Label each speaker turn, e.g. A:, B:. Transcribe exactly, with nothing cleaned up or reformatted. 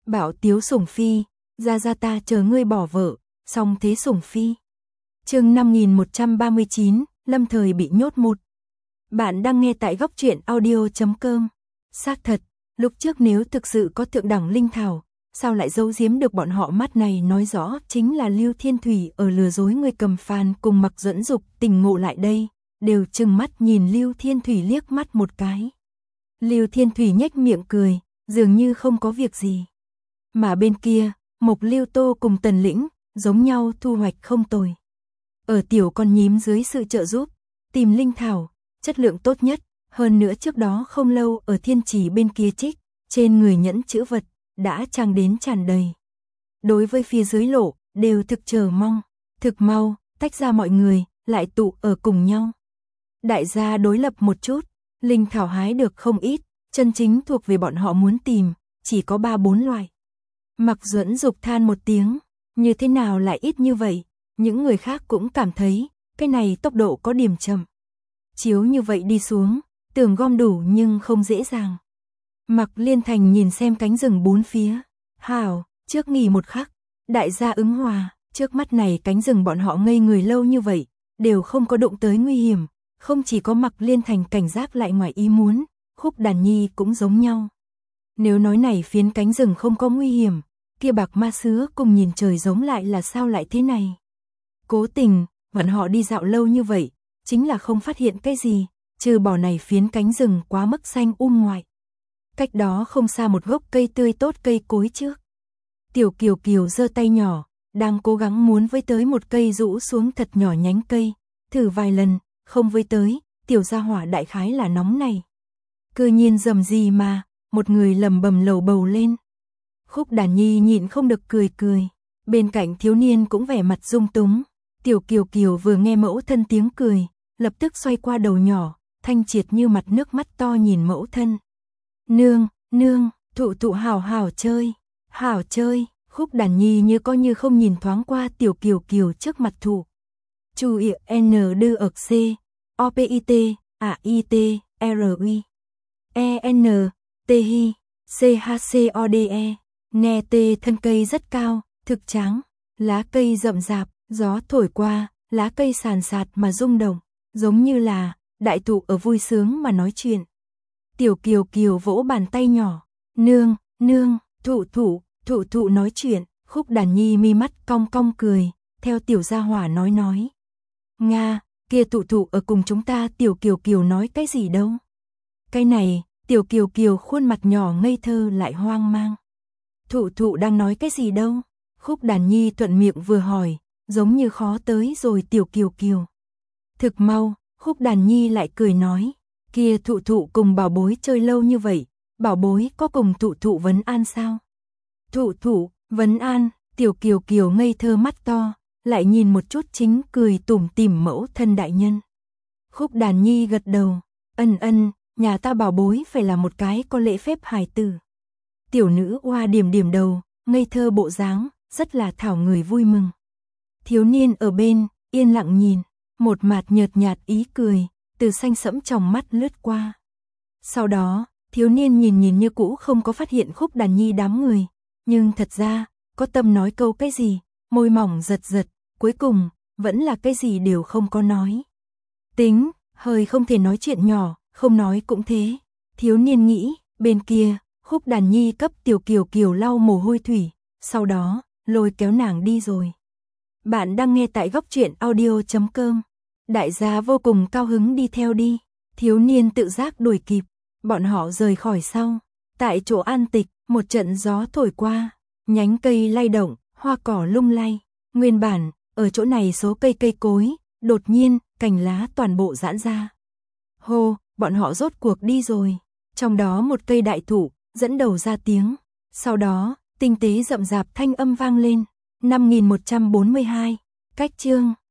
A: Bảo Tiếu Sủng Phi, ra ra ta chờ ngươi bỏ vợ, xong thế Sủng Phi. Chương năm nghìn một trăm ba mươi chín, lâm thời bị nhốt một. Bạn đang nghe tại góc truyện audio chấm com. Xác thật, lúc trước nếu thực sự có thượng đẳng linh thảo, sao lại giấu giếm được bọn họ? Mắt này nói rõ chính là Lưu Thiên Thủy ở lừa dối người cầm phàn cùng Mặc Duẫn Dục. Tỉnh ngộ lại đây, đều trừng mắt nhìn Lưu Thiên Thủy liếc mắt một cái. Lưu Thiên Thủy nhếch miệng cười, dường như không có việc gì. Mà bên kia, Mộc Lưu Tô cùng Tần Lĩnh, giống nhau thu hoạch không tồi. Ở tiểu con nhím dưới sự trợ giúp, tìm linh thảo, chất lượng tốt nhất, hơn nữa trước đó không lâu ở Thiên Trì bên kia trích, trên người nhẫn chữ vật, đã trang đến tràn đầy. Đối với phía dưới lộ, đều thực chờ mong, thực mau, tách ra mọi người, lại tụ ở cùng nhau. Đại gia đối lập một chút, linh thảo hái được không ít, chân chính thuộc về bọn họ muốn tìm, chỉ có ba bốn loại. Mặc Duẫn Dục than một tiếng, như thế nào lại ít như vậy, những người khác cũng cảm thấy, cái này tốc độ có điểm chậm. Chiếu như vậy đi xuống, tưởng gom đủ nhưng không dễ dàng. Mặc Liên Thành nhìn xem cánh rừng bốn phía, hảo, trước nghỉ một khắc, đại gia ứng hòa, trước mắt này cánh rừng bọn họ ngây người lâu như vậy, đều không có đụng tới nguy hiểm, không chỉ có Mặc Liên Thành cảnh giác lại ngoài ý muốn, Khúc Đàn Nhi cũng giống nhau. Nếu nói này phiến cánh rừng không có nguy hiểm, kia Bạc Ma Sứa cùng Nhìn Trời giống lại là sao lại thế này? Cố tình, bọn họ đi dạo lâu như vậy, chính là không phát hiện cái gì, trừ bỏ này phiến cánh rừng quá mức xanh um ngoại. Cách đó không xa một gốc cây tươi tốt cây cối trước. Tiểu Kiều Kiều giơ tay nhỏ, đang cố gắng muốn với tới một cây rũ xuống thật nhỏ nhánh cây, thử vài lần, không với tới, tiểu gia hỏa đại khái là nóng này. Cư nhiên dầm gì mà, một người lầm bầm lầu bầu lên. Khúc Đàn Nhi nhịn không được cười cười, bên cạnh thiếu niên cũng vẻ mặt dung túng. Tiểu Kiều Kiều vừa nghe mẫu thân tiếng cười, lập tức xoay qua đầu nhỏ, thanh triệt như mặt nước mắt to nhìn mẫu thân. Nương, nương, thụ thụ hảo hảo chơi, hảo chơi. Khúc Đàn Nhi như coi như không nhìn thoáng qua Tiểu Kiều Kiều trước mặt thụ. Chu i n đưa ực c, o p i t, a i t, r i, e n, t hi, c h c o d e. Nghe tê thân cây rất cao, thực trắng, lá cây rậm rạp, gió thổi qua, lá cây sàn sạt mà rung động, giống như là đại thụ ở vui sướng mà nói chuyện. Tiểu Kiều Kiều vỗ bàn tay nhỏ, nương, nương, thụ thụ, thụ thụ nói chuyện. Khúc Đàn Nhi mi mắt cong cong cười, theo tiểu gia hỏa nói nói. Nga, kia thụ thụ ở cùng chúng ta. Tiểu Kiều Kiều nói cái gì đâu? Cái này, Tiểu Kiều Kiều khuôn mặt nhỏ ngây thơ lại hoang mang. Thụ thụ đang nói cái gì đâu? Khúc Đàn Nhi thuận miệng vừa hỏi, giống như khó tới rồi Tiểu Kiều Kiều. Thực mau, Khúc Đàn Nhi lại cười nói, kia thụ thụ cùng bảo bối chơi lâu như vậy, bảo bối có cùng thụ thụ vấn an sao? Thụ thụ, vấn an. Tiểu Kiều Kiều ngây thơ mắt to, lại nhìn một chút chính cười tủm tỉm mẫu thân đại nhân. Khúc Đàn Nhi gật đầu, ân ân, nhà ta bảo bối phải là một cái có lễ phép hài tử. Tiểu nữ oa điểm điểm đầu, ngây thơ bộ dáng, rất là thảo người vui mừng. Thiếu niên ở bên, yên lặng nhìn, một mạt nhợt nhạt ý cười, từ xanh sẫm trong mắt lướt qua. Sau đó, thiếu niên nhìn nhìn như cũ không có phát hiện Khúc Đàn Nhi đám người, nhưng thật ra, có tâm nói câu cái gì, môi mỏng giật giật, cuối cùng, vẫn là cái gì đều không có nói. Tính, hơi không thể nói chuyện nhỏ, không nói cũng thế. Thiếu niên nghĩ, bên kia, Khúc Đàn Nhi cấp Tiểu Kiều Kiều lau mồ hôi thủy, sau đó, lôi kéo nàng đi rồi. Bạn đang nghe tại góc truyện audio chấm com. Đại gia vô cùng cao hứng đi theo đi. Thiếu niên tự giác đuổi kịp. Bọn họ rời khỏi sau. Tại chỗ an tịch, một trận gió thổi qua. Nhánh cây lay động, hoa cỏ lung lay. Nguyên bản, ở chỗ này số cây cây cối, đột nhiên, cành lá toàn bộ giãn ra. Hô, bọn họ rốt cuộc đi rồi. Trong đó một cây đại thụ, dẫn đầu ra tiếng. Sau đó, tinh tế rậm rạp thanh âm vang lên. năm nghìn một trăm bốn mươi hai, cách chương.